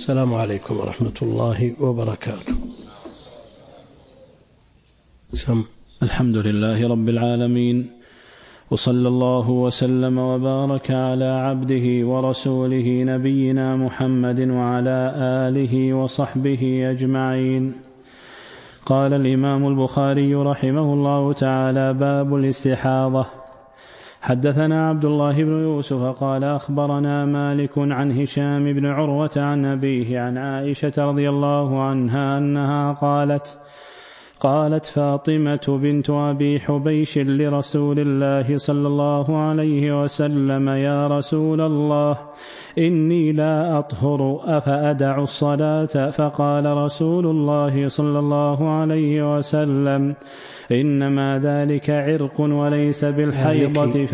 السلام عليكم ورحمة الله وبركاته. الحمد لله رب العالمين، وصلى الله وسلم وبارك على عبده ورسوله نبينا محمد وعلى آله وصحبه أجمعين. قال الإمام البخاري رحمه الله تعالى: باب الاستحاضة. حدثنا عبد الله بن يوسف قال أخبرنا مالك عن هشام بن عروة عن أبيه عن عائشة رضي الله عنها أنها قالت فاطمة بنت أبي حبيش لرسول الله صلى الله عليه وسلم: يا رسول الله، إني لا أطهر أفأدع الصلاة؟ فقال رسول الله صلى الله عليه وسلم: إنما ذلك عرق وليس بالحيضة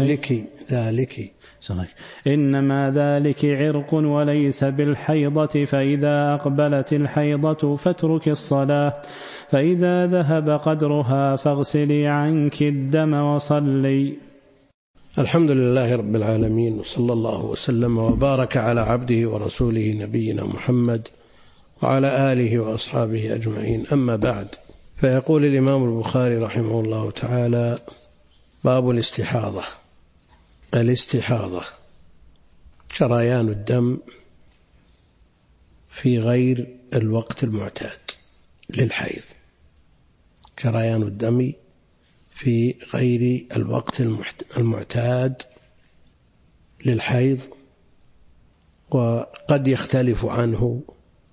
إنما ذلك عرق وليس بالحيضة، فإذا أقبلت الحيضة فاترك الصلاة، فإذا ذهب قدرها فاغسلي عنك الدم وصلي. الحمد لله رب العالمين، وصلى الله وسلم وبارك على عبده ورسوله نبينا محمد وعلى آله وأصحابه أجمعين. أما بعد، فيقول الإمام البخاري رحمه الله تعالى: باب الاستحاضة. الاستحاضة جريان الدم في غير الوقت المعتاد للحيض، جريان الدم في غير الوقت المعتاد للحيض، وقد يختلف عنه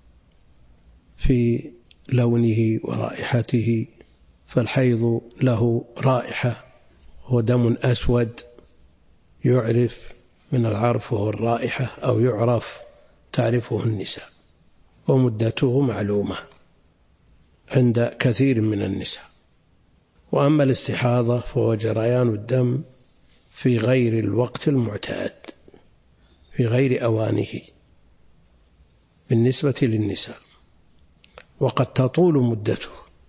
في لونه ورائحته، فالحيض له رائحة هو دم أسود يعرف من العرف وهو الرائحة، أو يعرف تعرفه النساء، ومدته معلومة عند كثير من النساء. وأما الاستحاضة فهو جريان الدم في غير الوقت المعتاد، في غير أوانه بالنسبة للنساء، وقد تطول مدته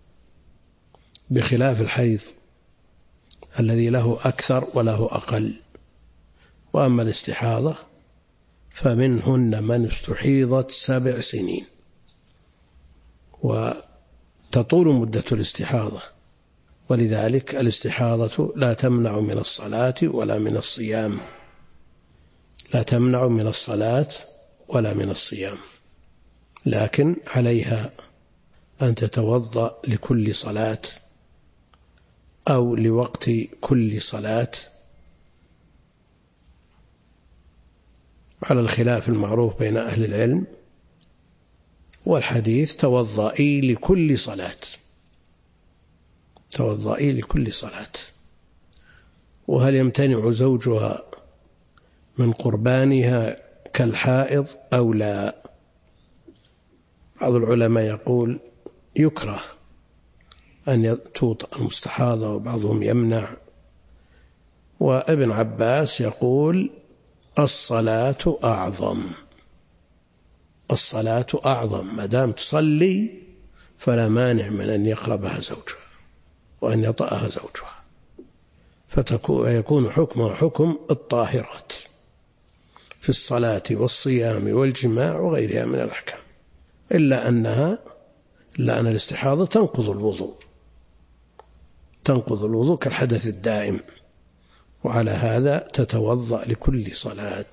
بخلاف الحيض الذي له أكثر وله أقل. وأما الاستحاضة فمنهن من استحيضت 7 سنين، وتطول مدة الاستحاضة، ولذلك الاستحاضة لا تمنع من الصلاة ولا من الصيام، لا تمنع من الصلاة ولا من الصيام، لكن عليها أن تتوضأ لكل صلاة أو لوقت كل صلاة، على الخلاف المعروف بين أهل العلم. والحديث: توضئي لكل صلاة، توضئي لكل صلاة. وهل يمتنع زوجها من قربانها كالحائض أو لا؟ بعض العلماء يقول يكره أن توطأ المستحاضة، وبعضهم يمنع. وابن عباس يقول الصلاة أعظم، الصلاة أعظم، ما دام تصلي فلا مانع من أن يقربها زوجها وأن يطأها زوجها، فيكون حكمها حكم الطاهرات في الصلاة والصيام والجماع وغيرها من الأحكام، إلا أن الاستحاضة تنقض الوضوء كالحدث الدائم، وعلى هذا تتوضأ لكل صلاة.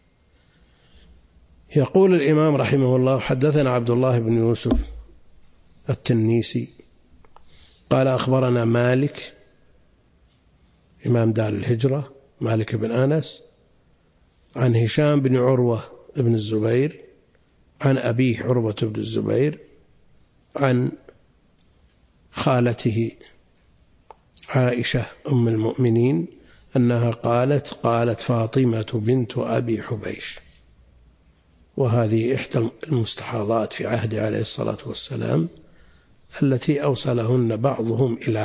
يقول الإمام رحمه الله: حدثنا عبد الله بن يوسف التنيسي قال أخبرنا مالك إمام دار الهجرة مالك بن أنس عن هشام بن عروة بن الزبير عن أبيه عروة بن الزبير عن خالته عائشة أم المؤمنين أنها قالت فاطمة بنت أبي حبيش، وهذه إحدى المستحاضات في عهد عليه الصلاة والسلام التي أوصلهن بعضهم إلى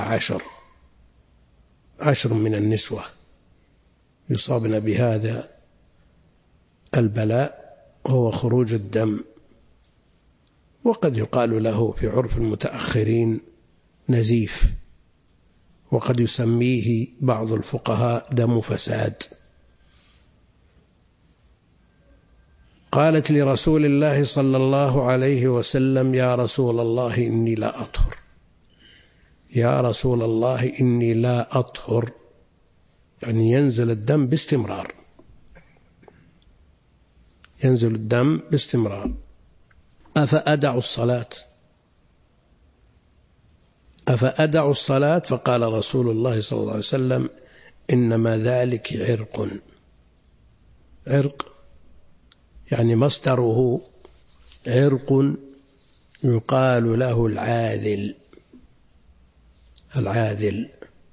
10 من النسوة يصابن بهذا البلاء، وهو خروج الدم، وقد يقال له في عرف المتأخرين نزيف، وقد يسميه بعض الفقهاء دم فساد. قالت لرسول الله صلى الله عليه وسلم: يا رسول الله إني لا أطهر، يا رسول الله إني لا أطهر، يعني ينزل الدم باستمرار، ينزل الدم باستمرار، أفأدع الصلاة؟ أفأدع الصلاة؟ فقال رسول الله صلى الله عليه وسلم: إنما ذلك عرق. عرق يعني مصدره عرق يقال له العاذل. العاذل.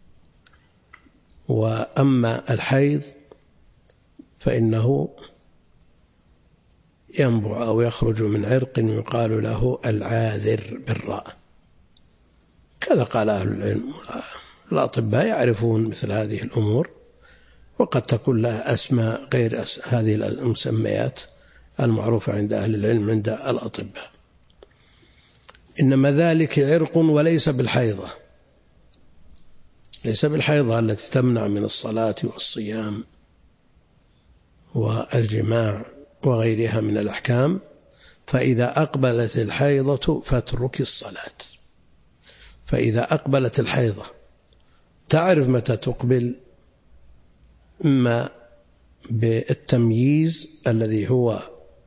وأما الحيض فإنه ينبع أو يخرج من عرق يقال له العاذر بالراء. كذا قال أهل العلم. الأطباء يعرفون مثل هذه الأمور، وقد تكون لها أسماء غير هذه المسميات المعروفة عند أهل العلم عند الأطباء. إنما ذلك عرق وليس بالحيضة، ليس بالحيضة التي تمنع من الصلاة والصيام والجماع وغيرها من الأحكام. فإذا أقبلت الحيضة فاترك الصلاة. فإذا أقبلت الحيضة تعرف متى تقبل، إما بالتمييز الذي هو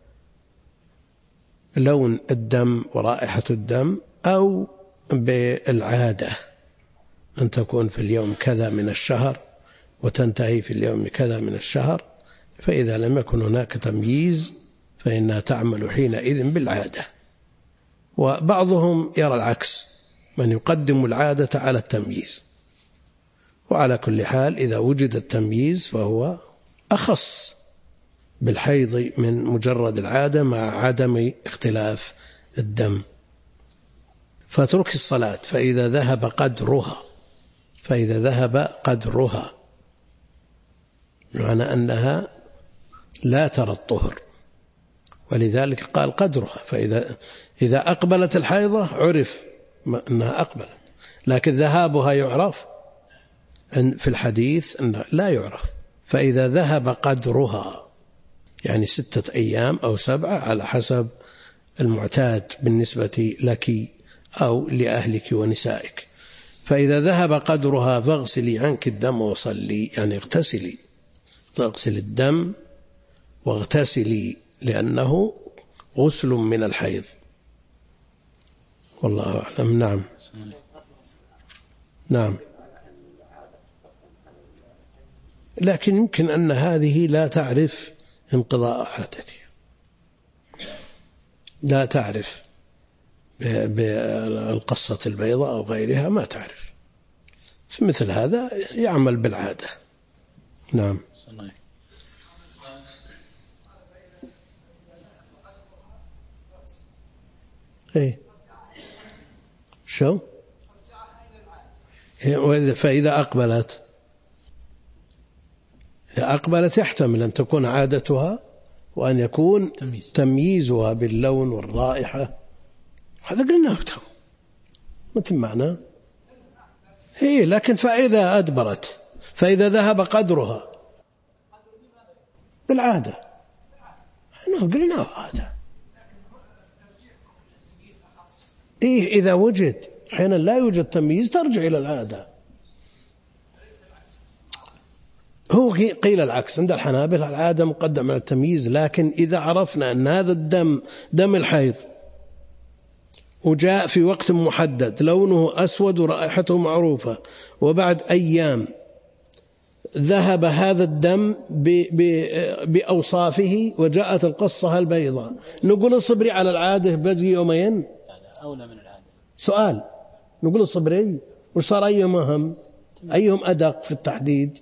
لون الدم ورائحة الدم، أو بالعادة أن تكون في اليوم كذا من الشهر وتنتهي في اليوم كذا من الشهر. فإذا لم يكن هناك تمييز فإنها تعمل حينئذ بالعادة. وبعضهم يرى العكس، من يقدم العادة على التمييز. وعلى كل حال إذا وجد التمييز فهو أخص بالحيض من مجرد العادة مع عدم اختلاف الدم. فاترك الصلاة فإذا ذهب قدرها، فإذا ذهب قدرها معنى أنها لا ترى الطهر، ولذلك قال قدرها. فإذا أقبلت الحيضة عرف أنها أقبلت، لكن ذهابها يعرف في الحديث أنه لا يعرف. فإذا ذهب قدرها يعني 6 أيام أو 7 على حسب المعتاد بالنسبة لك أو لأهلك ونسائك. فإذا ذهب قدرها فاغسلي عنك الدم وصلي، يعني اغتسلي، تغسل الدم واغتسلي، لأنه غسل من الحيض. والله أعلم. نعم. نعم. لكن يمكن أن هذه لا تعرف انقضاء عادتها، لا تعرف بالقصة البيضاء أو غيرها، ما تعرف. في مثل هذا يعمل بالعادة. نعم. إيه شو؟ فإذا أقبلت، إذا أقبلت يحتمل أن تكون عادتها وأن يكون تمييزها باللون والرائحة. هذا قلناه تو مثل معنى هي. لكن فإذا أدبرت، فإذا ذهب قدرها بالعادة، قلناه هذا. إيه إذا وجد، حين لا يوجد تمييز ترجع إلى العادة. هو قيل العكس عند الحنابلة، العادة مقدم على التمييز. لكن إذا عرفنا أن هذا الدم دم الحيض وجاء في وقت محدد، لونه أسود ورائحته معروفة، وبعد أيام ذهب هذا الدم بأوصافه وجاءت القصة البيضاء، نقول اصبري على العادة بقي يومين؟ أولى من العادة. سؤال، نقول اصبري، وصار أيهم أهم، أيهم أدق في التحديد؟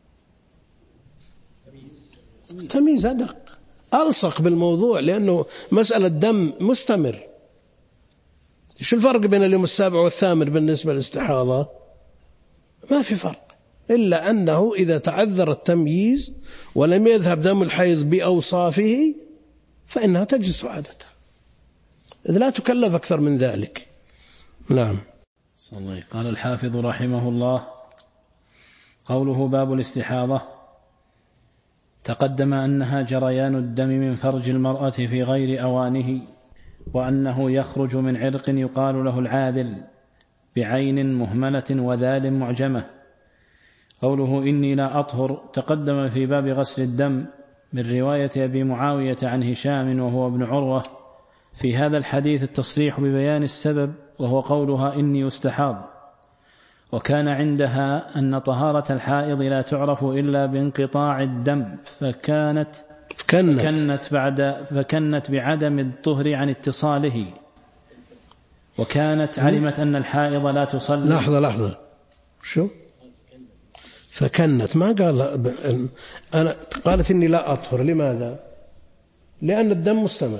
تمييز أدق، ألصق بالموضوع، لأنه مسألة دم مستمر. إيش الفرق بين اليوم 7 والثامن بالنسبة للاستحاضة؟ ما في فرق، إلا أنه إذا تعذر التمييز ولم يذهب دم الحيض بأوصافه فإنها تجلس عادتها، إذ لا تكلف أكثر من ذلك. نعم. قال الحافظ رحمه الله: قوله باب الاستحاضة، تقدم أنها جريان الدم من فرج المرأة في غير أوانه، وأنه يخرج من عرق يقال له العاذل بعين مهملة وذال معجمة. قوله إني لا أطهر تقدم في باب غسل الدم من رواية أبي معاوية عن هشام وهو ابن عروة في هذا الحديث التصريح ببيان السبب، وهو قولها إني أستحاض. وكان عندها أن طهارة الحائض لا تعرف إلا بانقطاع الدم، فكنت بعدم الطهر عن اتصاله، وكانت علمت أن الحائض لا تصلي. لحظة شو فكنت؟ ما قالت إني لا أطهر. لماذا؟ لأن الدم مستمر.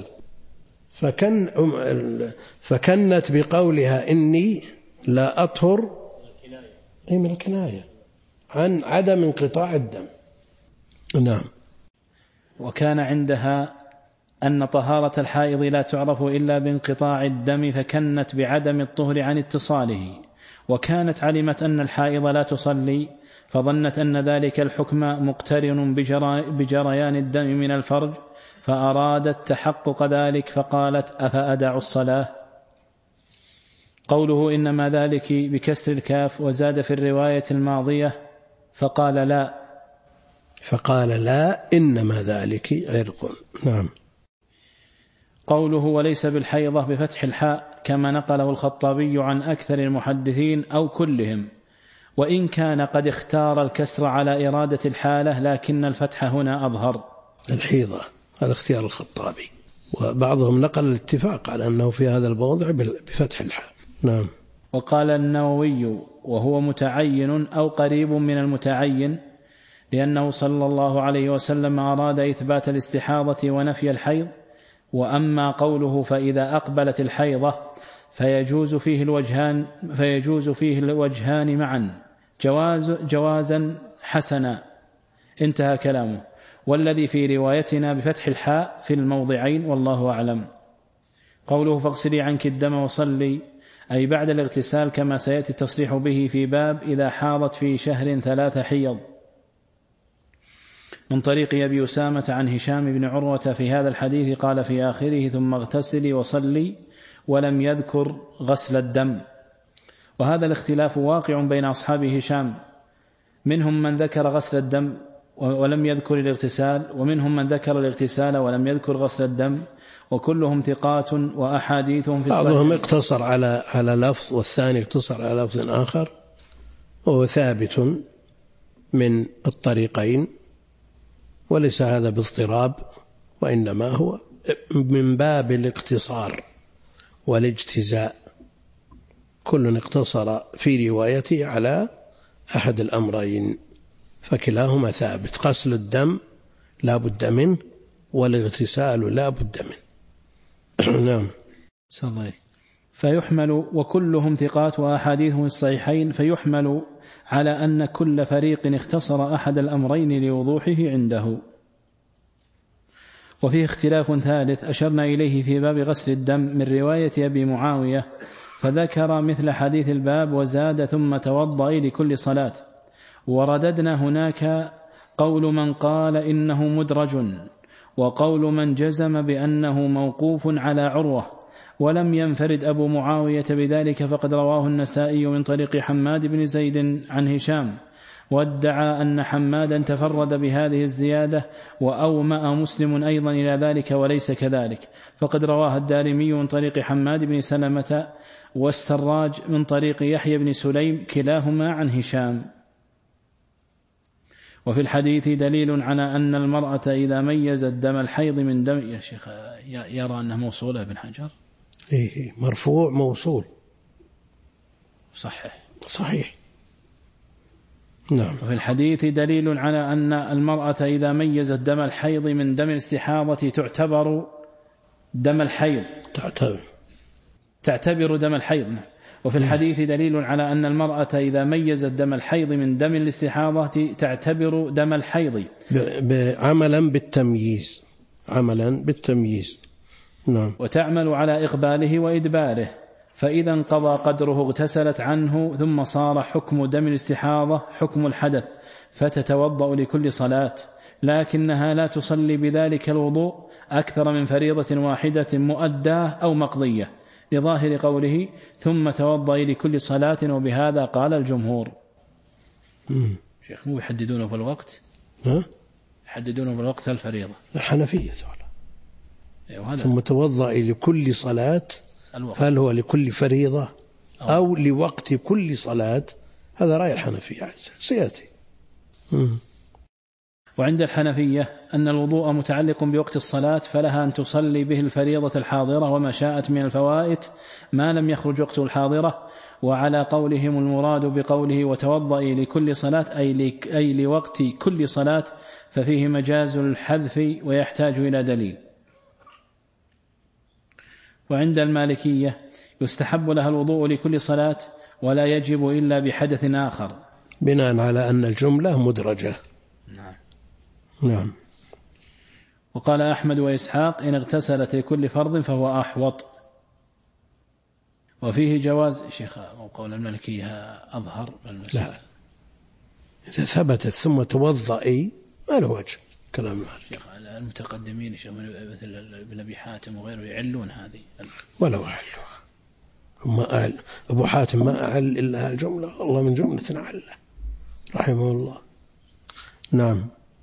فكنت بقولها إني لا أطهر من الكناية عن عدم انقطاع الدم. نعم. وكان عندها أن طهارة الحائض لا تعرف إلا بانقطاع الدم، فكنت بعدم الطهر عن اتصاله، وكانت علمت أن الحائض لا تصلي، فظنت أن ذلك الحكم مقترن بجريان الدم من الفرج، فأرادت تحقق ذلك فقالت أفأدع الصلاة. قوله إنما ذلك بكسر الكاف، وزاد في الرواية الماضية فقال لا إنما ذلك عرق. نعم. قوله وليس بالحيضة بفتح الحاء كما نقله الخطابي عن أكثر المحدثين أو كلهم، وإن كان قد اختار الكسر على إرادة الحالة، لكن الفتح هنا أظهر. الحيضة هذا اختيار الخطابي، وبعضهم نقل الاتفاق على أنه في هذا الموضع بفتح الحاء. نعم. وقال النووي وهو متعين أو قريب من المتعين، لأنه صلى الله عليه وسلم أراد إثبات الاستحاضة ونفي الحيض. وأما قوله فإذا أقبلت الحيضة فيجوز فيه الوجهان معا جوازا حسنا، انتهى كلامه. والذي في روايتنا بفتح الحاء في الموضعين، والله أعلم. قوله فاغسلي عنك الدم وصلي، أي بعد الاغتسال، كما سيأتي التصريح به في باب إذا حاضت في شهر 3 حيض، من طريق أبي أسامة عن هشام بن عروة في هذا الحديث، قال في آخره ثم اغتسلي وصلي، ولم يذكر غسل الدم. وهذا الاختلاف واقع بين أصحاب هشام، منهم من ذكر غسل الدم ولم يذكر الاغتسال، ومنهم من ذكر الاغتسال ولم يذكر غسل الدم، وكلهم ثقات وأحاديثهم في الصحيح. بعضهم اقتصر على لفظ، والثاني اقتصر على لفظ آخر، وهو ثابت من الطريقين، وليس هذا باضطراب، وإنما هو من باب الاقتصار والاجتزاء، كل اقتصر في روايته على أحد الأمرين، فكلاهما ثابت. غسل الدم لا بد منه، والاغتسال لا بد منه. نعم. فيحمل، وكلهم ثقات وأحاديثهم الصحيحين، فيحمل على أن كل فريق اختصر أحد الأمرين لوضوحه عنده. وفيه اختلاف ثالث أشرنا إليه في باب غسل الدم من رواية أبي معاوية، فذكر مثل حديث الباب وزاد ثم توضئي لكل صلاة. ورددنا هناك قول من قال إنه مدرج، وقول من جزم بأنه موقوف على عروة، ولم ينفرد أبو معاوية بذلك، فقد رواه النسائي من طريق حماد بن زيد عن هشام، وادعى أن حمادا تفرد بهذه الزيادة، وأومأ مسلم أيضا إلى ذلك وليس كذلك، فقد رواه الدارمي من طريق حماد بن سلمة، والسراج من طريق يحيى بن سليم، كلاهما عن هشام. وفي الحديث دليل على أن المرأة إذا ميزت دم الحيض من دم، يا شيخ يرى أنه موصولة ابن حجر؟ إيه، مرفوع موصول، صحيح. نعم. وفي الحديث دليل على أن المرأة إذا ميزت دم الحيض من دم الاستحاضة تعتبر دم الحيض، تعتبر دم الحيض. وفي الحديث دليل على أن المرأة إذا ميزت دم الحيض من دم الاستحاضة تعتبر دم الحيض، عملا بالتمييز. نعم. وتعمل على إقباله وإدباره، فإذا انقضى قدره اغتسلت عنه، ثم صار حكم دم الاستحاضة حكم الحدث، فتتوضأ لكل صلاة، لكنها لا تصلي بذلك الوضوء أكثر من فريضة واحدة مؤداة أو مقضية، لظاهر قوله ثم توضئي لكل صلاة، وبهذا قال الجمهور. شيخ مو يحددونه في الوقت؟ يحددونه في الوقت الفريضة الحنفية ثم توضئي لكل صلاة الوقت. هل هو لكل فريضة أو لوقت كل صلاة؟ هذا رأي الحنفية سيأتي. وعند الحنفية أن الوضوء متعلق بوقت الصلاة، فلها أن تصلي به الفريضة الحاضرة وما شاءت من الفوائت ما لم يخرج وقت الحاضرة. وعلى قولهم المراد بقوله وتوضئي لكل صلاة أي لوقت كل صلاة، ففيه مجاز الحذف ويحتاج إلى دليل. وعند المالكية يستحب لها الوضوء لكل صلاة ولا يجب إلا بحدث آخر، بناء على أن الجملة مدرجة. نعم. وقال أحمد وإسحاق إن اغتسلت لكل فرض فهو أحوط. وفيه جواز شيخ قول المالكية أظهر بالمسألة. لا، إذا ثبتت ثم توضئي ما له وجه كلام مالك. المتقدمين مثل ابن أبي حاتم وغيره يعلون هذه ولا أعلوها. هم أبو حاتم ما أعل إلا الجملة، الله من جملة أعله رحمه الله. نعم.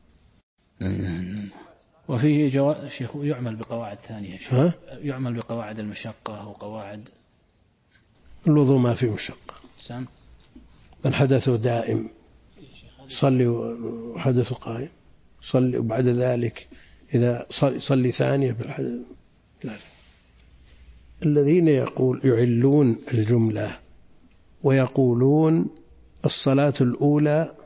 وفيه جواز شيخ يعمل بقواعد ثانية شيخ. يعمل بقواعد المشقة وقواعد الوضوء ما في مشقة. سام الحدث دائم صلي وحدث قائم صلي، وبعد ذلك إذا صلي ثانية بالحدث. لا. الذين يعلون الجملة ويقولون الصلاة الأولى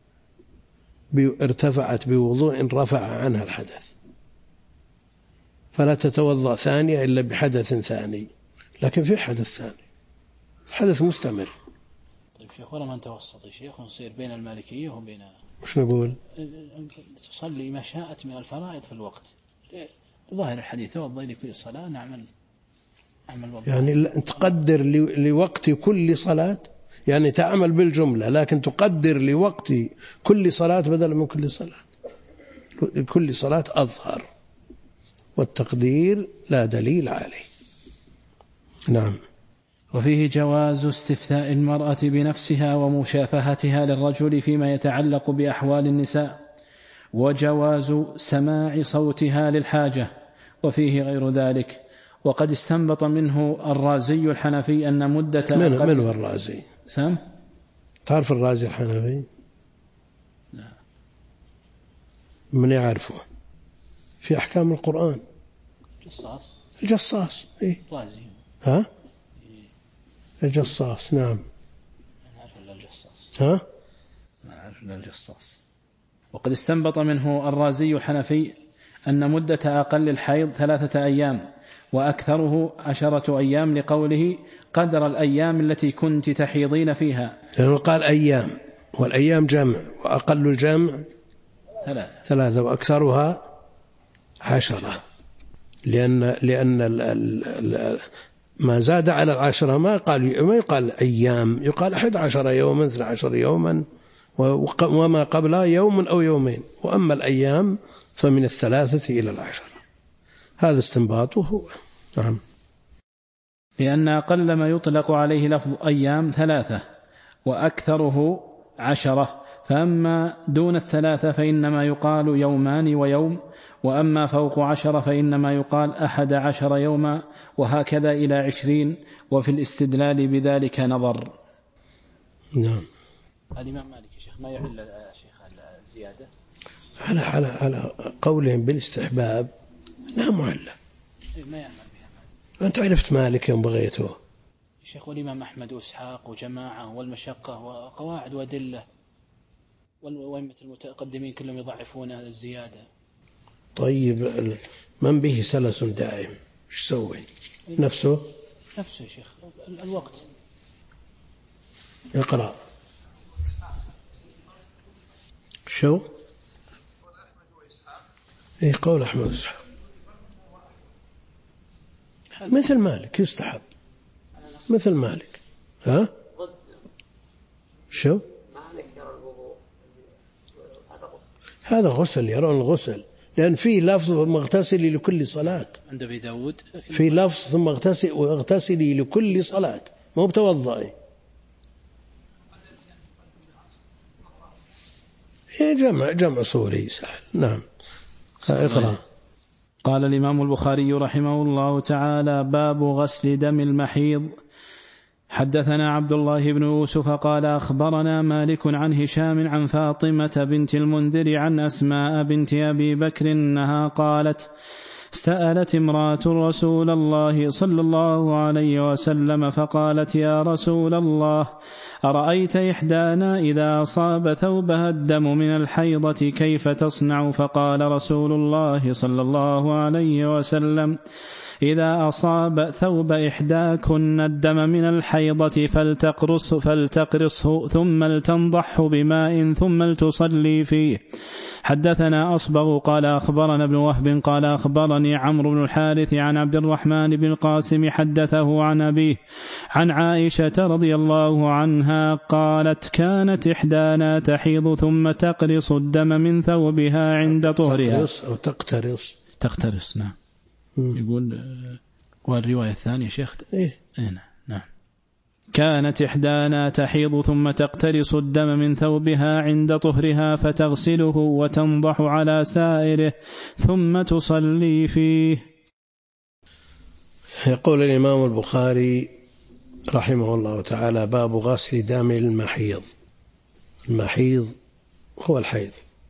ارتفعت بوضوء رفع عنها الحدث، فلا تتوضأ ثانية إلا بحدث ثاني، لكن في حدث ثاني، الحدث مستمر. طيب شيخ ولا من توسط يا شيخ ونصير بين المالكية وبين مش نقول تصلي ما شاءت من الفرائض في الوقت، ظاهر الحديث توضئي لكل صلاة نعمل يعني تقدر لوقت كل صلاة، يعني تعمل بالجملة لكن تقدر لوقت كل صلاة بدل من كل صلاة. كل صلاة أظهر، والتقدير لا دليل عليه. نعم. وفيه جواز استفتاء المرأة بنفسها ومشافهتها للرجل فيما يتعلق بأحوال النساء، وجواز سماع صوتها للحاجة، وفيه غير ذلك. وقد استنبط منه الرازي الحنفي أن مدة من هو الرازي؟ سام تعرف الرازي الحنفي؟ لا. من يعرفه؟ في أحكام القرآن. الجصاص. إيه؟ رازي. ها؟ الجصاص. نعم. ما أعرف إلا الجصاص. ها؟ ما أعرف إلا الجصاص. وقد استنبط منه الرازي الحنفي أن مدة أقل الحيض 3 أيام وأكثره 10 أيام، لقوله قدر الأيام التي كنت تحيضين فيها، لأنه قال أيام، والأيام جمع، وأقل الجمع 3 وأكثرها 10، لأن ما زاد على 10 ما يقال أيام، يقال 11 يوما 12 يوما، وما قبلها يوم أو يومين، وأما الأيام فمن 3 إلى 10. هذا استنباطه هو. نعم. لأن أقل ما يطلق عليه لفظ أيام 3 وأكثره 10، فأما دون 3 فإنما يقال يومان ويوم، وأما فوق 10 فإنما يقال 11 يوما، وهكذا إلى 20. وفي الاستدلال بذلك نظر. نعم. الإمام مالك يا شيخ ما يعل الشيخ الزيادة على قولهم بالاستحباب لا معلة، ما يعمل بها. أنت عرفت مالك يوم بغيته الشيخ، والإمام أحمد وإسحاق وجماعة والمشقة وقواعد وأدلة، والأئمة المتقدمين كلهم يضعفون هذا الزيادة. طيب من به سلس دائم ايش سوي؟ نفسه يا شيخ الوقت. اقرأ. شو؟ ايه قول أحمد وإسحاق مثل مالك يستحب مثل مالك. ها؟ شو؟ هذا غسل، يرون الغسل، لأن فيه لفظ ثم اغتسلي لكل صلاة، عند أبي داود في لفظ ثم اغتسلي لكل صلاة، مو بتوضئي. جمع صوري سهل. نعم. اقرأ. قال الإمام البخاري رحمه الله تعالى: باب غسل دم المحيض. حدثنا عبد الله بن يوسف قال أخبرنا مالك عن هشام عن فاطمة بنت المنذر عن أسماء بنت أبي بكر أنها قالت: سألت امرأة رسول الله صلى الله عليه وسلم فقالت: يا رسول الله، أرأيت إحدانا إذا أصاب ثوبها الدم من الحيضة كيف تصنع؟ فقال رسول الله صلى الله عليه وسلم: إذا أصاب ثوب إحداكن الدم من الحيضة فلتقرصه ثم لتنضحه بماء ثم لتصلي فيه. حدثنا أصبغ قال أخبرنا ابن وهب قال أخبرني عمرو بن الحارث عن عبد الرحمن بن القاسم حدثه عن أبيه عن عائشة رضي الله عنها قالت: كانت إحدانا تحيض ثم تقرص الدم من ثوبها عند طهرها. تقرص أو تقترص. نعم. يقول والرواية الثانية شيخ نعم. كانت إحدانا تحيض ثم تقترص الدم من ثوبها عند طهرها فتغسله وتنضح على سائره ثم تصلي فيه. يقول الإمام البخاري رحمه الله تعالى: باب غسل دم المحيض. المحيض هو الحيض.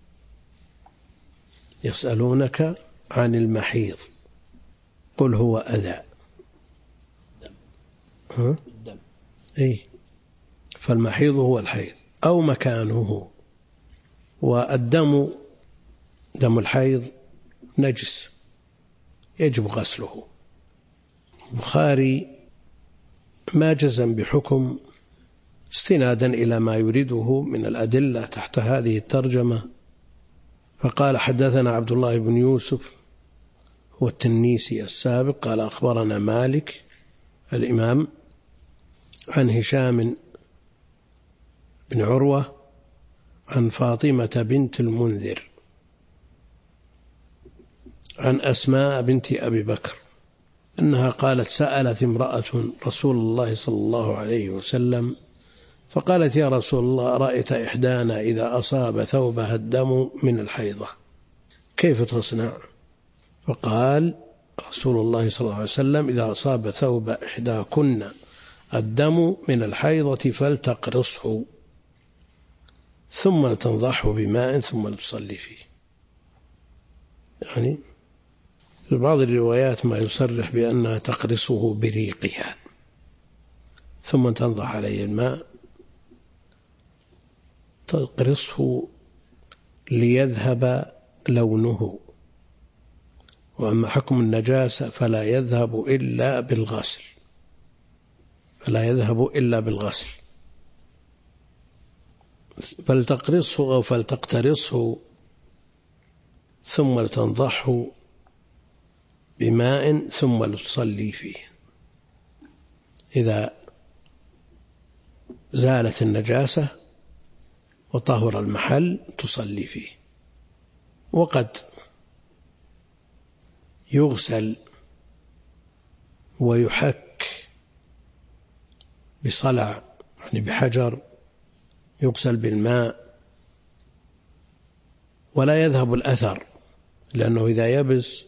يسألونك عن المحيض قل هو أذى. الدم. فالمحيض هو الحيض أو مكانه، والدم دم الحيض نجس يجب غسله. البخاري ما جزم بحكم استنادا إلى ما يريده من الأدلة تحت هذه الترجمة، فقال: حدثنا عبد الله بن يوسف هو التنيسي السابق قال أخبرنا مالك الإمام عن هشام بن عروة عن فاطمة بنت المنذر عن أسماء بنت أبي بكر أنها قالت: سألت امرأة رسول الله صلى الله عليه وسلم فقالت: يا رسول الله، أرأيت إحدانا إذا أصاب ثوبها الدم من الحيضة كيف تصنع؟ فقال رسول الله صلى الله عليه وسلم: إذا أصاب ثوب إحداكن الدم من الحيضة فلتقرصه ثم تنضحه بماء ثم تصلي فيه. يعني في بعض الروايات ما يصرح بأنها تقرصه بريقها ثم تنضح عليه الماء، تقرصه ليذهب لونه، وأما حكم النجاسة فلا يذهب إلا بالغسل، فلتقرصه أو فلتقترصه ثم لتنضحه بماء ثم لتصلي فيه. إذا زالت النجاسة وطهر المحل تصلي فيه. وقد يغسل ويحك بصلع، يعني بحجر، يغسل بالماء ولا يذهب الأثر، لأنه إذا يبس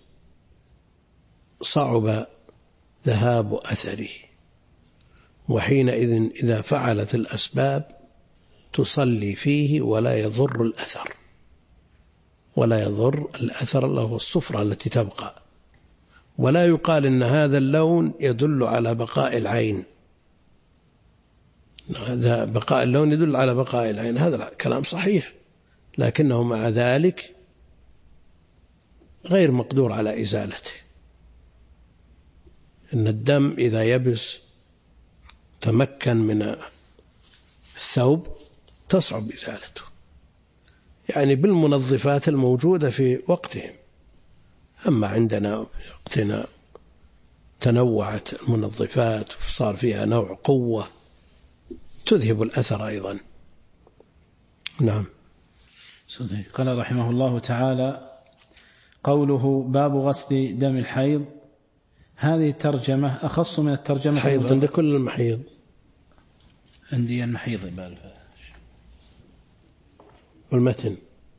صعب ذهاب أثره، وحينئذ إذا فعلت الأسباب تصلي فيه ولا يضر الأثر اللي هو الصفرة التي تبقى. ولا يقال إن هذا اللون يدل على بقاء العين، هذا بقاء اللون يدل على بقاء العين، هذا كلام صحيح، لكنه مع ذلك غير مقدور على إزالته. إن الدم إذا يبس تمكن من الثوب تصعب إزالته، يعني بالمنظفات الموجودة في وقتهم. أما عندنا في وقتنا تنوعت المنظفات وصار فيها نوع قوة تذهب الأثر أيضا. نعم. قال رحمه الله تعالى: قوله باب غسل دم الحيض، هذه الترجمة أخص من الترجمة الحيض عند كل المحيض. عندي المحيض والمتن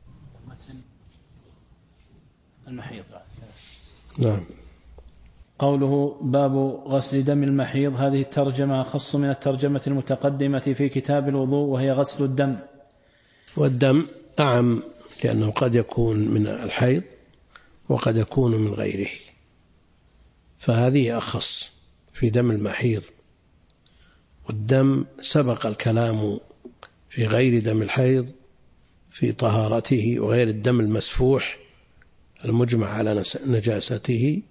المحيض. نعم. قوله باب غسل دم المحيض، هذه الترجمة أخص من الترجمة المتقدمة في كتاب الوضوء، وهي غسل الدم. والدم أعم، لأنه قد يكون من الحيض وقد يكون من غيره، فهذه أخص في دم المحيض. والدم سبق الكلام في غير دم الحيض في طهارته، وغير الدم المسفوح المجمع على نجاسته،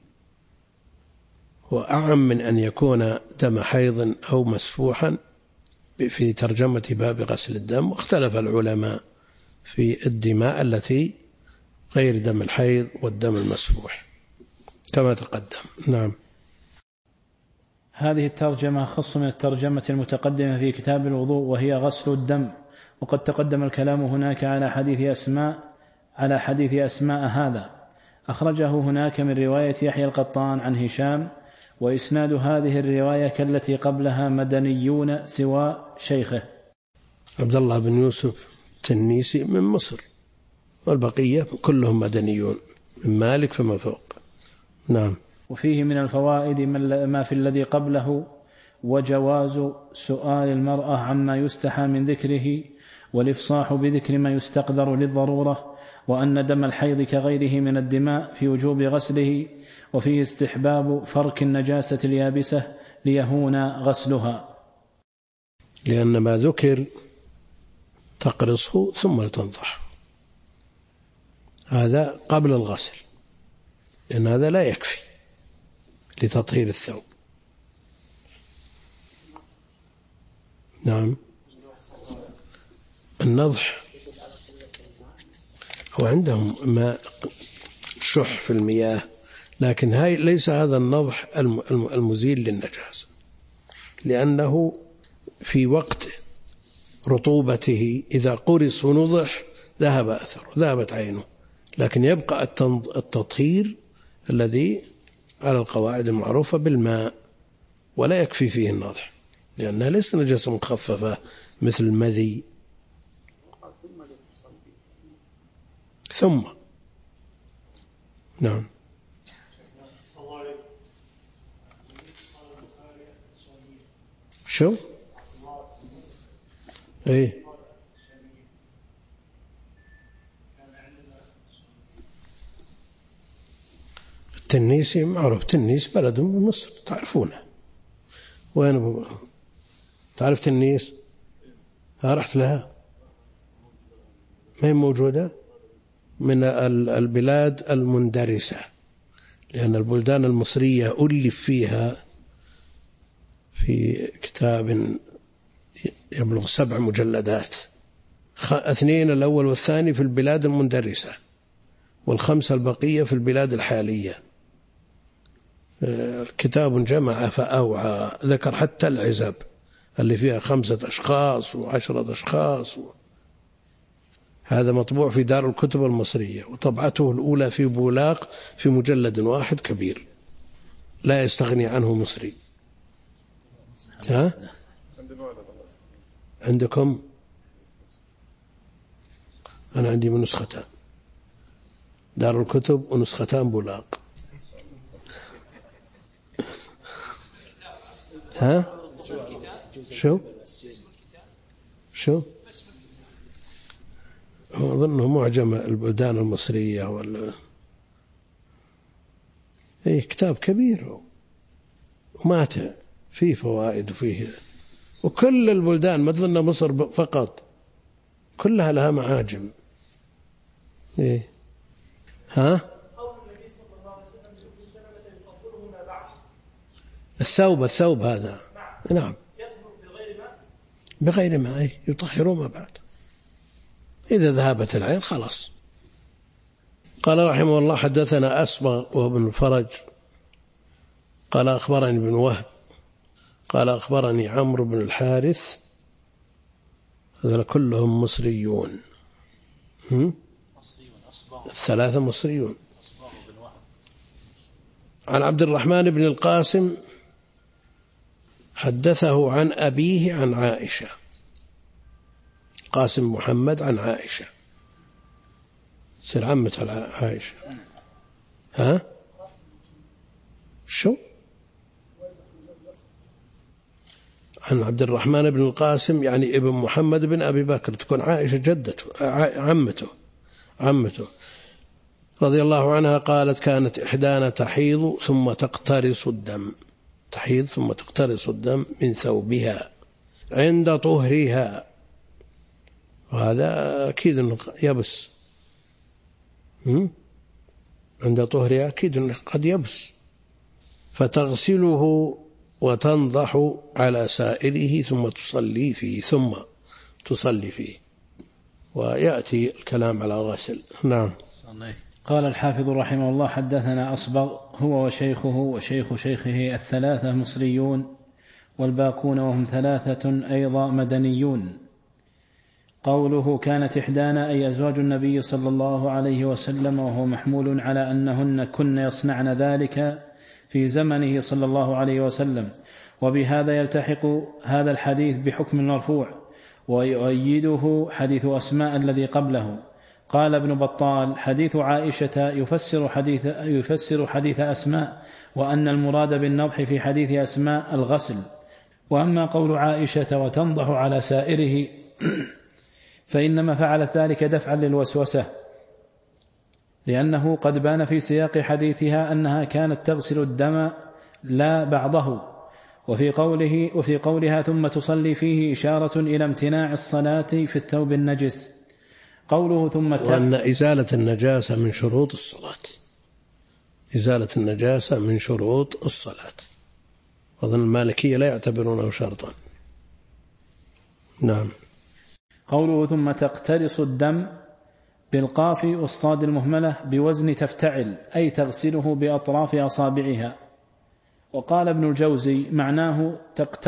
وأعم من أن يكون دم حيض أو مسفوحا في ترجمة باب غسل الدم. واختلف العلماء في الدماء التي غير دم الحيض والدم المسفوح كما تقدم. نعم. هذه الترجمة خص من الترجمة المتقدمة في كتاب الوضوء، وهي غسل الدم. وقد تقدم الكلام هناك على حديث أسماء هذا، أخرجه هناك من رواية يحيى القطان عن هشام، وإسناد هذه الرواية كالتي قبلها مدنيون سوى شيخه عبد الله بن يوسف التنيسي من مصر، والبقية كلهم مدنيون من مالك فما فوق. نعم. وفيه من الفوائد ما في الذي قبله، وجواز سؤال المرأة عما يستحى من ذكره، والإفصاح بذكر ما يستقدر للضرورة، وأن دم الحيض كغيره من الدماء في وجوب غسله، وفيه استحباب فرك النجاسة اليابسة ليهون غسلها، لأن ما ذكر تقرصه ثم تنضح، هذا قبل الغسل، لأن هذا لا يكفي لتطهير الثوب. نعم. النضح هو عندهم ماء شح في المياه، لكن ليس هذا النضح المزيل للنجاسة، لأنه في وقت رطوبته إذا قرص ونضح ذهب أثره، ذهبت عينه، لكن يبقى التطهير الذي على القواعد المعروفة بالماء، ولا يكفي فيه النضح، لأنها ليست نجاسة مخففة مثل المذي. ثم نعم. شو ايه التنيسي معروف، تنيس بلد بمصر تعرفونه. وين تعرف تنيس؟ رحت لها؟ ما هي موجودة، من البلاد المندرسة، لأن البلدان المصرية ألف فيها في كتاب يبلغ 7 مجلدات، 2 الأول والثاني في البلاد المندرسة، وال5 البقية في البلاد الحالية. كتاب جمع فأوعى، ذكر حتى العزب اللي فيها 5 أشخاص و10 أشخاص. هذا مطبوع في دار الكتب المصرية، وطبعته الأولى في بولاق في مجلد واحد كبير لا يستغني عنه مصري. ها؟ عندكم؟ أنا عندي من نسختان، دار الكتب ونسختان بولاق. ها؟ شو أظنه معجم البلدان المصرية ولا إيه، كتاب كبير وماتع فيه فوائد وفيه، وكل البلدان ما تظن مصر فقط، كلها لها معاجم. إيه. ها؟ الثوب هذا نعم بغير ماء يطهر ما بعد، إذا ذهبت العين خلاص. قال رحمه الله: حدثنا أصبغ وابن الفرج قال أخبرني ابن وهب قال أخبرني عمرو بن الحارث، هذول كلهم مصريون. الثلاثة مصريون. عن عبد الرحمن بن القاسم حدثه عن أبيه عن عائشة، قاسم محمد عن عائشة، سر عمة عائشة. ها شو؟ عن عبد الرحمن بن القاسم يعني ابن محمد بن أبي بكر، تكون عائشة جدته عمته رضي الله عنها قالت: كانت إحدانا تحيض ثم تقترص الدم، تحيض ثم تقترص الدم من ثوبها عند طهرها، وهذا أكيد أنه يبس، عند طهرها أكيد أنه قد يبس، فتغسله وتنضح على سائره ثم تصلي فيه ويأتي الكلام على غسل. نعم. قال الحافظ رحمه الله: حدثنا أصبغ هو وشيخه وشيخ شيخه الثلاثة مصريون، والباقون وهم ثلاثة أيضا مدنيون. قوله كانت إحدانا أي أزواج النبي صلى الله عليه وسلم، وهو محمول على أنهن كن يصنعن ذلك في زمنه صلى الله عليه وسلم، وبهذا يلتحق هذا الحديث بحكم المرفوع، ويؤيده حديث أسماء الذي قبله. قال ابن بطال: حديث عائشة يفسر حديث أسماء، وأن المراد بالنضح في حديث أسماء الغسل. وأما قول عائشة وتنضح على سائره فإنما فعلت ذلك دفعا للوسوسة، لأنه قد بان في سياق حديثها أنها كانت تغسل الدم لا بعضه، وفي قولها ثم تصلي فيه إشارة إلى امتناع الصلاة في الثوب النجس. قوله ثم وأن إزالة النجاسة من شروط الصلاة، إزالة النجاسة من شروط الصلاة، وأظن المالكية لا يعتبرونه شرطا. نعم. قوله ثم تقترص الدم بالقاف والصاد المهملة بوزن تفتعل، أي تغسله بأطراف أصابعها. وقال ابن الجوزي معناه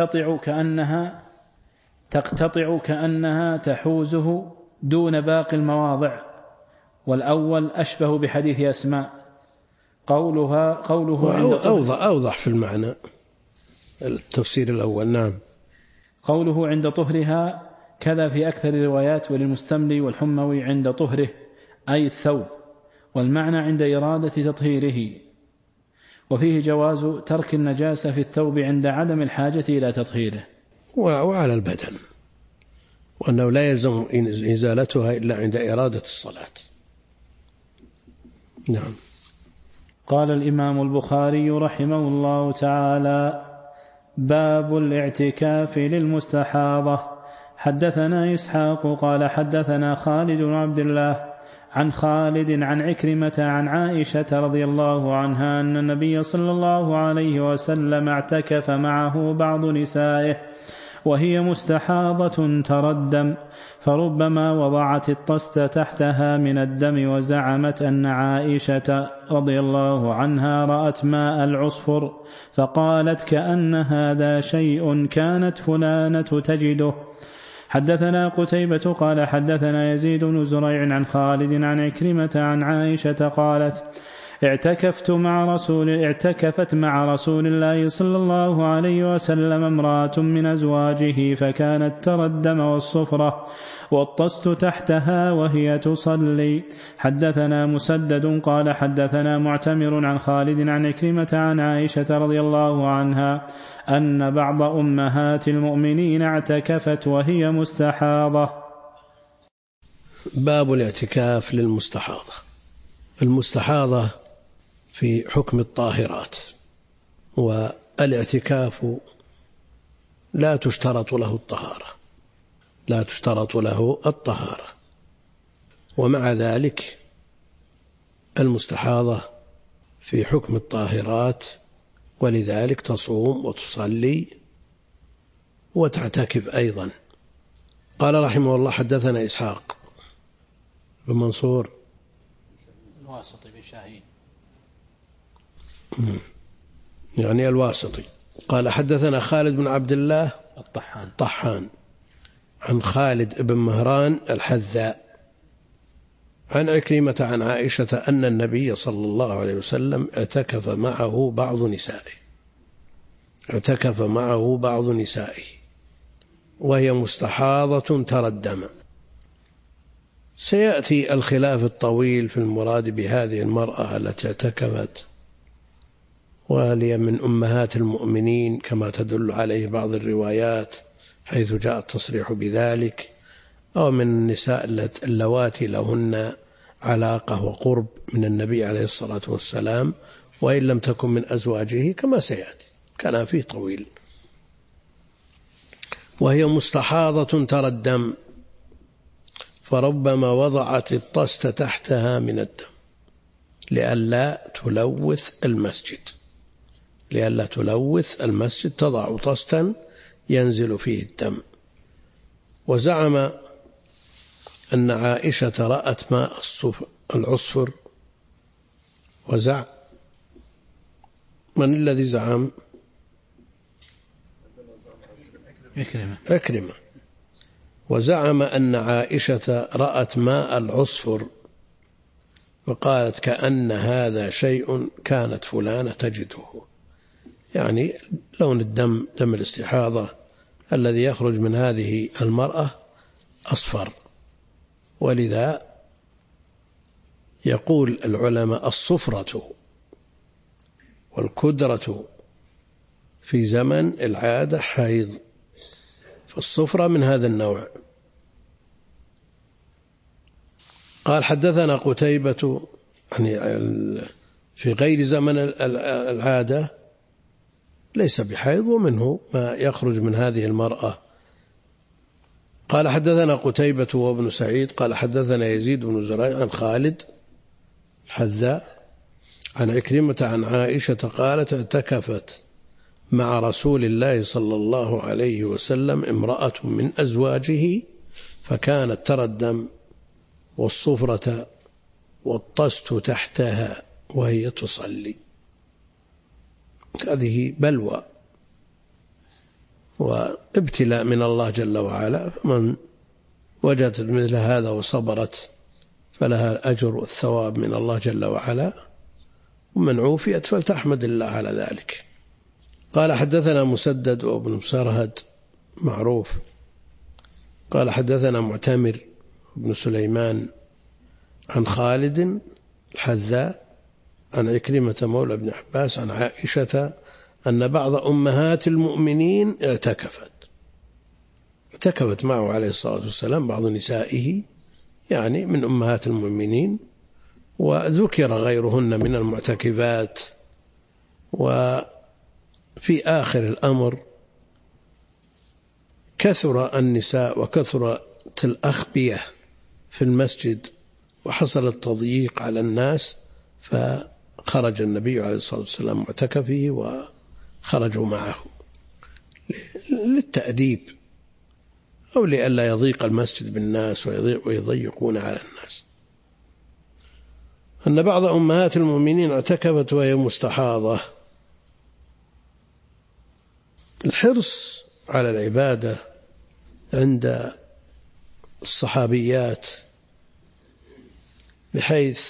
تقتطع كأنها تحوزه دون باقي المواضع، والأول أشبه بحديث أسماء. قوله أوضح في المعنى التفسير الأول. نعم. قوله عند طهرها كذا في أكثر الروايات، وللمستملي والحموي عند طهره أي الثوب، والمعنى عند إرادة تطهيره. وفيه جواز ترك النجاسة في الثوب عند عدم الحاجة إلى تطهيره، وعلى البدن، وأنه لا يلزم إزالتها إلا عند إرادة الصلاة. نعم. قال الإمام البخاري رحمه الله تعالى: باب الاعتكاف للمستحاضة. حدثنا إسحاق قال حدثنا خالد بن عبد الله عن خالد عن عكرمة عن عائشة رضي الله عنها أن النبي صلى الله عليه وسلم اعتكف معه بعض نسائه وهي مستحاضة ترى الدم، فربما وضعت الطست تحتها من الدم، وزعمت أن عائشة رضي الله عنها رأت ماء العصفر، فقالت: كأن هذا شيء كانت فلانة تجده. حدثنا قتيبة قال حدثنا يزيد بن زريع عن خالد عن عكرمة عن عائشة قالت: اعتكفت مع رسول الله صلى الله عليه وسلم امرأة من أزواجه، فكانت ترى الدم والصفرة والطست تحتها وهي تصلي. حدثنا مسدد قال حدثنا معتمر عن خالد عن عكرمة عن عائشة رضي الله عنها أن بعض أمهات المؤمنين اعتكفت وهي مستحاضة. باب الاعتكاف للمستحاضة. المستحاضة في حكم الطاهرات، والاعتكاف لا تشترط له الطهارة، ومع ذلك المستحاضة في حكم الطاهرات، ولذلك تصوم وتصلي وتعتكف أيضا. قال رحمه الله: حدثنا إسحاق بن منصور الواسطي بن شاهين يعني الواسطي. قال حدثنا خالد بن عبد الله الطحان عن خالد بن مهران الحذاء عن عكرمة عن عائشة أن النبي صلى الله عليه وسلم اعتكف معه بعض نسائه وهي مستحاضة ترى الدم. سيأتي الخلاف الطويل في المراد بهذه المرأة التي اعتكفت وهي من أمهات المؤمنين كما تدل عليه بعض الروايات حيث جاء التصريح بذلك، أو من النساء اللواتي لهن علاقة وقرب من النبي عليه الصلاة والسلام وإن لم تكن من أزواجه كما سيأتي، كان فيه طويل. وهي مستحاضة ترى الدم فربما وضعت الطست تحتها من الدم لئلا تلوث المسجد، تضع طستا ينزل فيه الدم. وزعم أن عائشة رأت ماء العصفر. من الذي زعم؟ عكرمة. وزعم أن عائشة رأت ماء العصفر وقالت كأن هذا شيء كانت فلانة تجده، يعني لون الدم، دم الاستحاضة الذي يخرج من هذه المرأة أصفر. ولذا يقول العلماء الصفرة والكدرة في زمن العادة حيض، فالصفرة من هذا النوع. قال حدثنا قتيبة، يعني في غير زمن العادة ليس بحيض ومنه ما يخرج من هذه المرأة. قال حدثنا قتيبة وابن سعيد قال حدثنا يزيد بن زريع عن خالد الحذاء عن عكرمة عن عائشة قالت اعتكفت مع رسول الله صلى الله عليه وسلم امرأة من أزواجه فكانت ترى الدم والصفرة والطست تحتها وهي تصلي. هذه بلوى وابتلاء من الله جل وعلا، من وجدت مثل هذا وصبرت فلها الأجر والثواب من الله جل وعلا، ومن عوفيت فلتحمد الله على ذلك. قال حدثنا مسدد وابن مسرهد معروف قال حدثنا معتمر بن سليمان عن خالد الحذاء عن عكرمة مولى ابن عباس عن عائشة أن بعض أمهات المؤمنين اعتكفت معه عليه الصلاة والسلام بعض نسائه، يعني من أمهات المؤمنين، وذكر غيرهن من المعتكفات. وفي آخر الأمر كثر النساء وكثرت الأخبية في المسجد وحصل التضييق على الناس، فخرج النبي عليه الصلاة والسلام معتكفه وخرجوا معه للتأديب أو لئلا يضيق المسجد بالناس ويضيقون على الناس. أن بعض أمهات المؤمنين اعتكفت وهي مستحاضة. الحرص على العبادة عند الصحابيات بحيث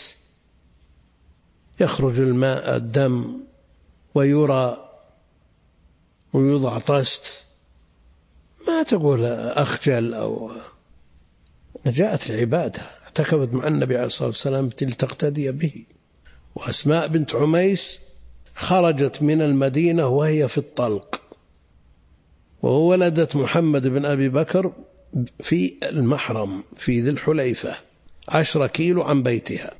يخرج الماء الدم ويرى ويوضع طست، ما تقول أخجل أو جاءت العبادة. اعتكفت مع النبي عليه الصلاة والسلام لتقتدي به. وأسماء بنت عميس خرجت من المدينة وهي في الطلق، وولدت محمد بن أبي بكر في المحرم في ذي الحليفة 10 كيلو عن بيتها،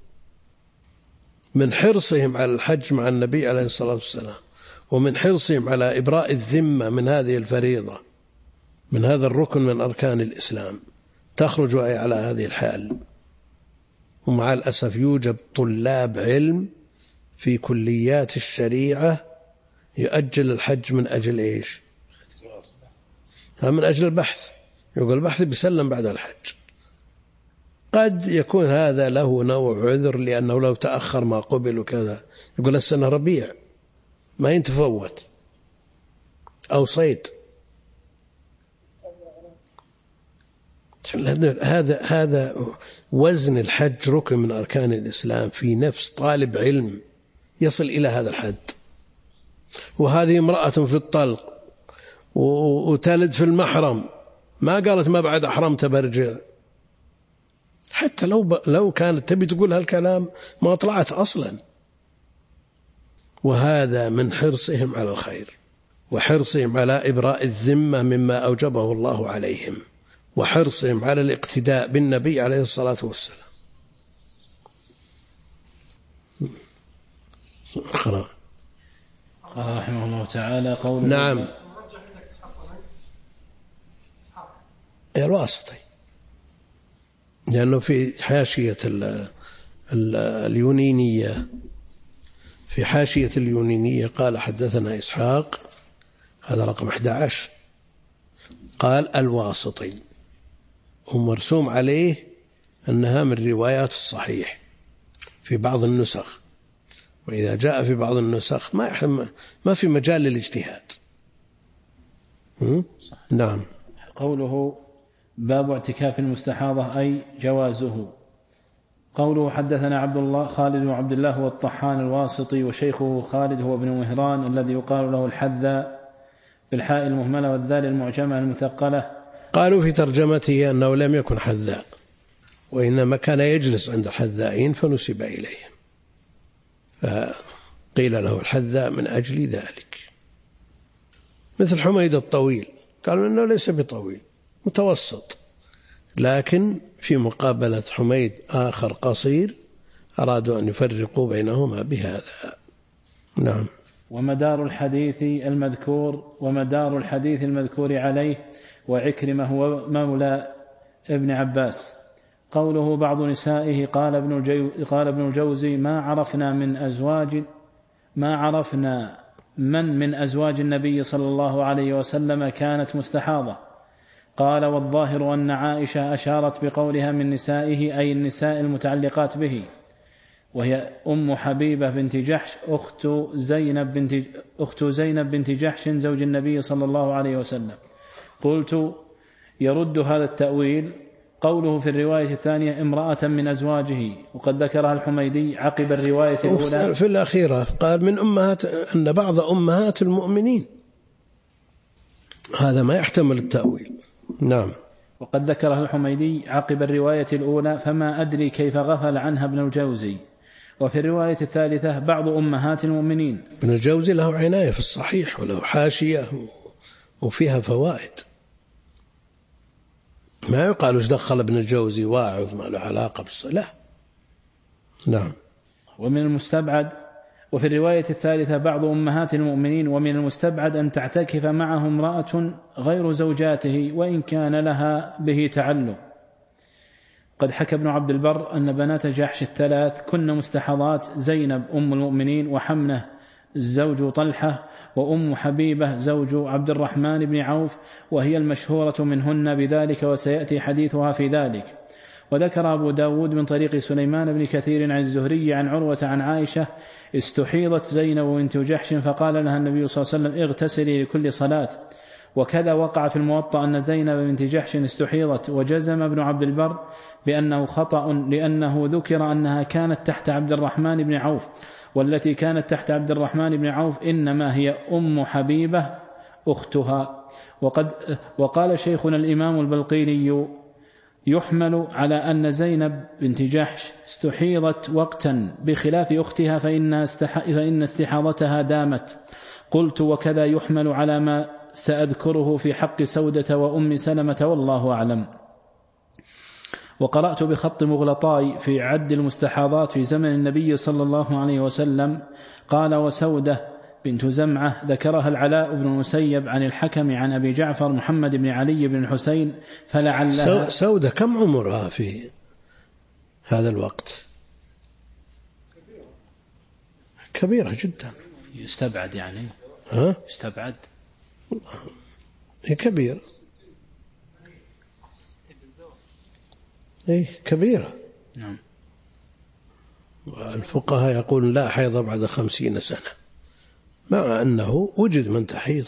من حرصهم على الحج مع النبي عليه الصلاة والسلام ومن حرصهم على إبراء الذمة من هذه الفريضة، من هذا الركن من أركان الإسلام، تخرج وهي على هذه الحال. ومع الأسف يوجد طلاب علم في كليات الشريعة يؤجل الحج من أجل إيش؟ من أجل البحث، يقول البحث بيسلم بعد الحج. قد يكون هذا له نوع عذر لأنه لو تأخر ما قبل وكذا، يقول السنة ربيع ما ينتفوت أو صيد. هذا وزن الحج ركن من أركان الإسلام في نفس طالب علم يصل إلى هذا الحد. وهذه امرأة في الطلق وتلد في المحرم، ما قالت ما بعد أحرمت برجع، حتى لو كانت تبي تقول هالكلام ما طلعت أصلا. وهذا من حرصهم على الخير وحرصهم على إبراء الذمة مما أوجبه الله عليهم وحرصهم على الاقتداء بالنبي عليه الصلاة والسلام. اقرأ. قال رحمه الله تعالى قوله نعم الواسطي، لأنه في حاشية اليونينية، في حاشية اليونينية قال حدثنا إسحاق، هذا رقم 11، قال الواسطي، ومرسوم عليه أنها من روايات الصحيح في بعض النسخ، وإذا جاء في بعض النسخ ما في مجال للاجتهاد. نعم. قوله باب اعتكاف المستحاضة أي جوازه. قوله حدثنا عبد الله خالد بن عبد الله هو الطحان الواسطي، وشيخه خالد هو ابن مهران الذي يقال له الحذاء بالحاء المهملة والذال المعجمة المثقلة. قالوا في ترجمته أنه لم يكن حذاء، وإنما كان يجلس عند الحذائين فنسب إليهم، فقيل له الحذاء من أجل ذلك. مثل حميد الطويل، قالوا إنه ليس بطويل، متوسط، لكن في مقابلة حميد آخر قصير أرادوا أن يفرقوا بينهما بهذا. نعم. ومدار الحديث المذكور عليه وعكرمة هو مولى ابن عباس. قوله بعض نسائه قال ابن الجوزي ما عرفنا من أزواج النبي صلى الله عليه وسلم كانت مستحاضة. قال والظاهر أن عائشة أشارت بقولها من نسائه أي النساء المتعلقات به، وهي أم حبيبة بنت جحش أخت زينب بنت جحش زوج النبي صلى الله عليه وسلم. قلت يرد هذا التأويل قوله في الرواية الثانية امرأة من أزواجه، وقد ذكرها الحميدي عقب الرواية الأولى في الأخيرة قال من أمهات، أن بعض أمهات المؤمنين، هذا ما يحتمل التأويل. نعم. وقد ذكرها الحميدي عقب الرواية الأولى فما أدري كيف غفل عنها ابن الجوزي. وفي الرواية الثالثة بعض أمهات المؤمنين. ابن الجوزي له عناية في الصحيح وله حاشية وفيها فوائد، ما يقال ايش دخل ابن الجوزي واعظ ما له علاقة بالصلاة. نعم. ومن المستبعد وفي الرواية الثالثة بعض أمهات المؤمنين ومن المستبعد أن تعتكف معه امرأة غير زوجاته وإن كان لها به تعلق. قد حكى ابن عبد البر أن بنات جحش الثلاث كن مستحضات، زينب أم المؤمنين، وحمنة زوج طلحة، وأم حبيبة زوج عبد الرحمن بن عوف، وهي المشهورة منهن بذلك وسيأتي حديثها في ذلك. وذكر أبو داود من طريق سليمان بن كثير عن الزهري عن عروة عن عائشة استحيضت زينب بنت جحش فقال لها النبي صلى الله عليه وسلم اغتسلي لكل صلاة. وكذا وقع في الموطأ أن زينب بنت جحش استحيضت. وجزم ابن عبد البر بأنه خطأ لأنه ذكر أنها كانت تحت عبد الرحمن بن عوف، والتي كانت تحت عبد الرحمن بن عوف إنما هي أم حبيبة أختها. وقال شيخنا الإمام البلقيني يحمل على أن زينب بنت جحش استحيضت وقتا بخلاف أختها فإن استحاضتها دامت. قلت وكذا يحمل على ما سأذكره في حق سودة وأم سلمة والله أعلم. وقرأت بخط مغلطاي في عد المستحاضات في زمن النبي صلى الله عليه وسلم. قال وسودة بنت زمعة ذكرها العلاء بن المسيب عن الحكم عن أبي جعفر محمد بن علي بن الحسين فلعلها. سودة كم عمرها في هذا الوقت؟ كبيرة جدا. يستبعد يعني يستبعد هي كبيرة، كبيرة. نعم. والفقهاء يقول لا حيض بعد 50 سنة، مع أنه وجد من تحيض.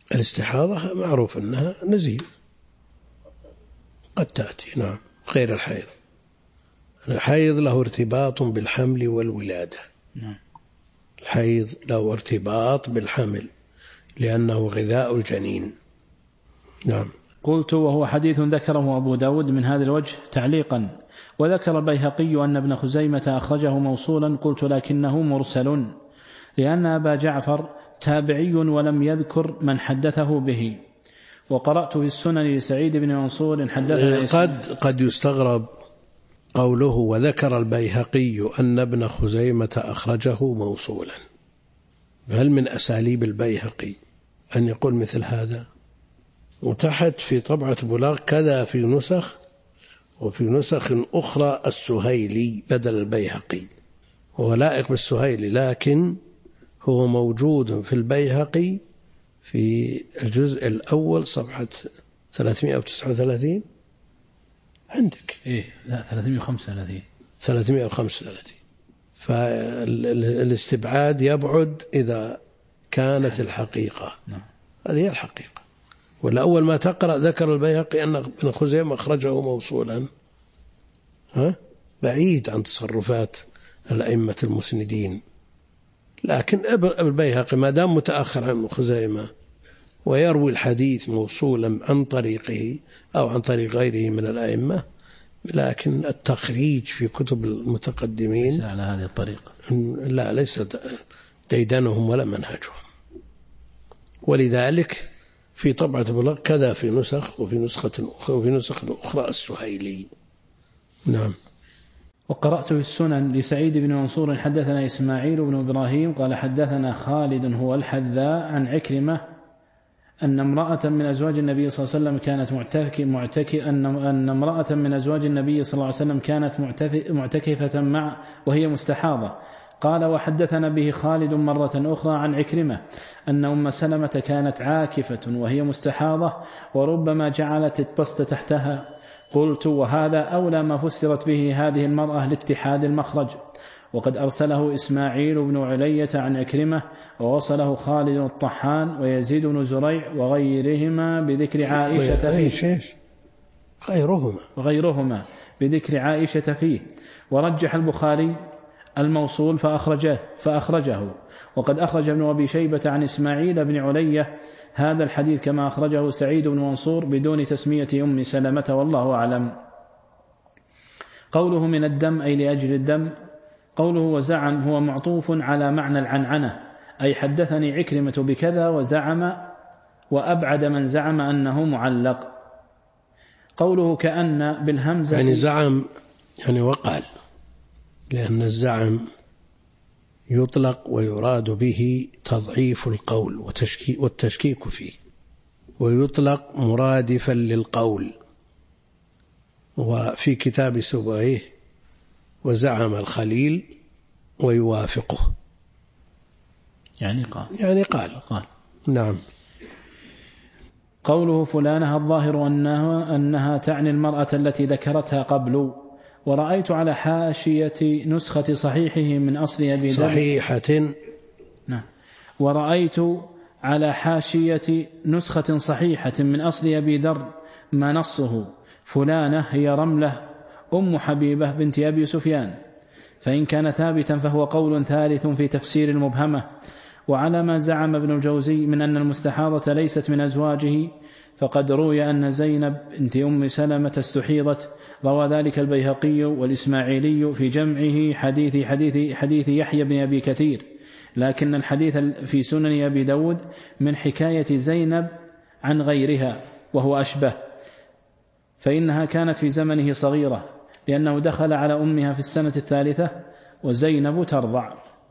الاستحاضة معروف أنها نزيف قد تأتي، نعم، غير الحيض. الحيض له ارتباط بالحمل والولادة. الحيض له ارتباط بالحمل لأنه غذاء الجنين. نعم. قلت وهو حديث ذكره أبو داود من هذا الوجه تعليقا، وذكر البيهقي أن ابن خزيمة أخرجه موصولا. قلت لكنه مرسل لأن أبا جعفر تابعي ولم يذكر من حدثه به. وقرأت في السنن لسعيد بن منصور حدثنا قد يستغرب قوله وذكر البيهقي أن ابن خزيمة أخرجه موصولا. هل من أساليب البيهقي أن يقول مثل هذا؟ وتحت في طبعة بلاغ كذا في نسخ، وفي نسخ أخرى السهيلي بدل البيهقي، هو لائق بالسهيلي، لكن هو موجود في البيهقي في الجزء الأول صفحة 339 عندك. لا 335. 335. فالاستبعاد يبعد إذا كانت الحقيقة. هذه هي الحقيقة. والأول ما تقرأ ذكر البيهقي أن ابن خزيمة أخرجه موصولا، بعيد عن تصرفات الأئمة المسندين. لكن البيهقي ما دام متأخر عن ابن خزيمة ويروي الحديث موصولا عن طريقه أو عن طريق غيره من الأئمة، لكن التخريج في كتب المتقدمين ليس على هذه الطريقة. لا، ليس ديدنهم ولا منهجهم. ولذلك في طبعة بلاغ كذا في نسخ، وفي نسخة أخرى السهيلي. نعم. وقرأت في السنن لسعيد بن منصور حدثنا إسماعيل بن إبراهيم قال حدثنا خالد هو الحذاء عن عكرمة أن امرأة من أزواج النبي صلى الله عليه وسلم كانت أن امرأة من أزواج النبي صلى الله عليه وسلم كانت معتكفة وهي مستحاضة. قال وحدثنا به خالد مرة أخرى عن عكرمة أن أم سلمة كانت عاكفة وهي مستحاضة وربما جعلت الطست تحتها. قلت وهذا أولى ما فسرت به هذه المرأة لاتحاد المخرج. وقد أرسله إسماعيل بن علية عن عكرمة ووصله خالد الطحان ويزيد بن زريع وغيرهما بذكر عائشة فيه وغيرهما بذكر عائشة فيه. ورجح البخاري الموصول فأخرجه. وقد أخرج ابن أبي شيبة عن إسماعيل بن علية هذا الحديث كما أخرجه سعيد بن منصور بدون تسمية أم سلمة والله أعلم. قوله من الدم أي لأجل الدم. قوله وزعم هو معطوف على معنى العنعنة، أي حدثني عكرمة بكذا وزعم، وأبعد من زعم أنه معلق. قوله كأن بالهمزة يعني زعم يعني وقال، لأن الزعم يطلق ويراد به تضعيف القول والتشكيك فيه، ويطلق مرادفا للقول. وفي كتاب سبعيه وزعم الخليل ويوافقه، يعني قال. نعم. قوله فلانها الظاهر أنها تعني المرأة التي ذكرتها قبل. ورأيت على حاشية نسخة صحيحه من أصل أبي ذر ورأيت على حاشية نسخة صحيحة من أصل أبي ذر ما نصه فلانة هي رملة أم حبيبة بنت أبي سفيان، فإن كان ثابتا فهو قول ثالث في تفسير المبهمة. وعلى ما زعم ابن الجوزي من أن المستحاضة ليست من أزواجه، فقد روي أن زينب بنت أم سلمة استحيضت. روى ذلك البيهقي والإسماعيلي في جمعه حديث يحيى بن أبي كثير، لكن الحديث في سنن أبي داود من حكاية زينب عن غيرها وهو أشبه، فإنها كانت في زمنه صغيرة لأنه دخل على أمها في السنة 3 وزينب ترضع.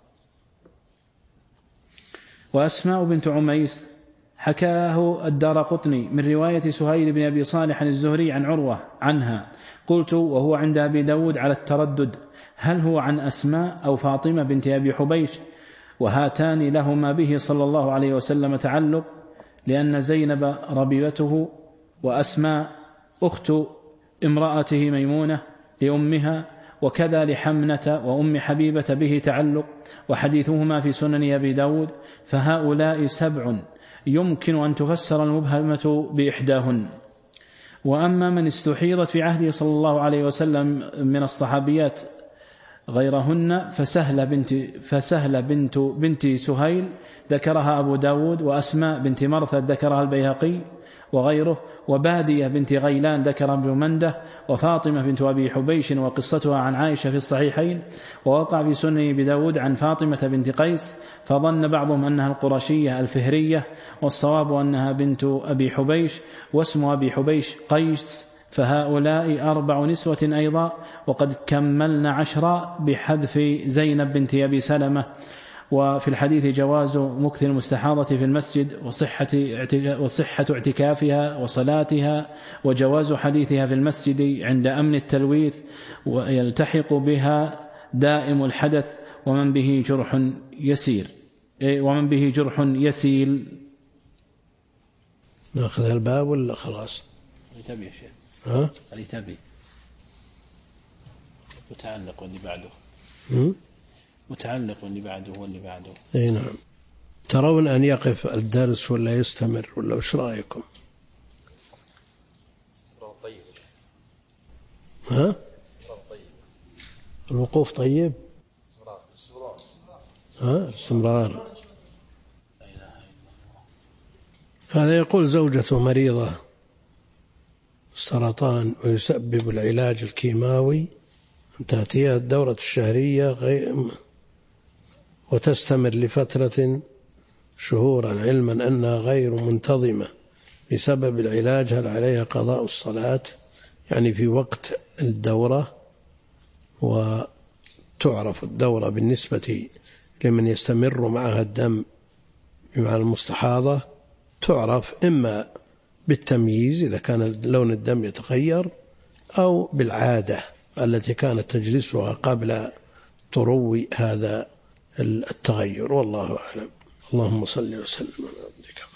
وأسماء بنت عميس حكاه الدارقطني من رواية سهيل بن أبي صالح الزهري عن عروة عنها. قلت وهو عند أبي داود على التردد، هل هو عن أسماء أو فاطمة بنت أبي حبيش؟ وهاتان لهما به صلى الله عليه وسلم تعلق، لأن زينب ربيبته وأسماء أخت امرأته ميمونة لأمها، وكذا لحمنة وأم حبيبة به تعلق، وحديثهما في سنن أبي داود. فهؤلاء 7 يمكن أن تفسر المبهمة بإحداهن. وأما من استحيضت في عهده صلى الله عليه وسلم من الصحابيات غيرهن فسهل بنت سهيل ذكرها أبو داود، وأسماء بنت مرثد ذكرها البيهقي وغيره، وبادية بنت غيلان ذكر ابن منده، وفاطمة بنت أبي حبيش وقصتها عن عائشة في الصحيحين، ووقع في سنن أبي داود عن فاطمة بنت قيس، فظن بعضهم أنها القرشية الفهرية، والصواب أنها بنت أبي حبيش، واسم أبي حبيش قيس، فهؤلاء 4 نسوة أيضا، وقد كملنا 10 بحذف زينب بنت أبي سلمة. وفي الحديث جواز مكث المستحاضة في المسجد، وصحة اعتكافها وصلاتها، وجواز حديثها في المسجد عند أمن التلويث، ويلتحق بها دائم الحدث، ومن به جرح يسيل. نأخذ الباب ولا خلاص؟ التبي يا شيخ. التبي متعلق واللي بعده. متعلق واللي بعده واللي بعده. اي نعم. ترون أن يقف الدرس ولا يستمر ولا وش رأيكم؟ استمرار طيب. طيب. الوقوف طيب. استمرار. هذا يقول زوجته مريضة السرطان ويسبب العلاج الكيماوي أن تأتيها الدورة الشهرية وتستمر لفترة شهورا، علما أنها غير منتظمة بسبب العلاج، هل عليها قضاء الصلاة يعني في وقت الدورة؟ وتعرف الدورة بالنسبة لمن يستمر معها الدم بمعنى المستحاضة تعرف إما بالتمييز إذا كان لون الدم يتغير، أو بالعادة التي كانت تجلسها قبل طروي هذا التغير، والله أعلم. اللهم صل وسلم على عبدك.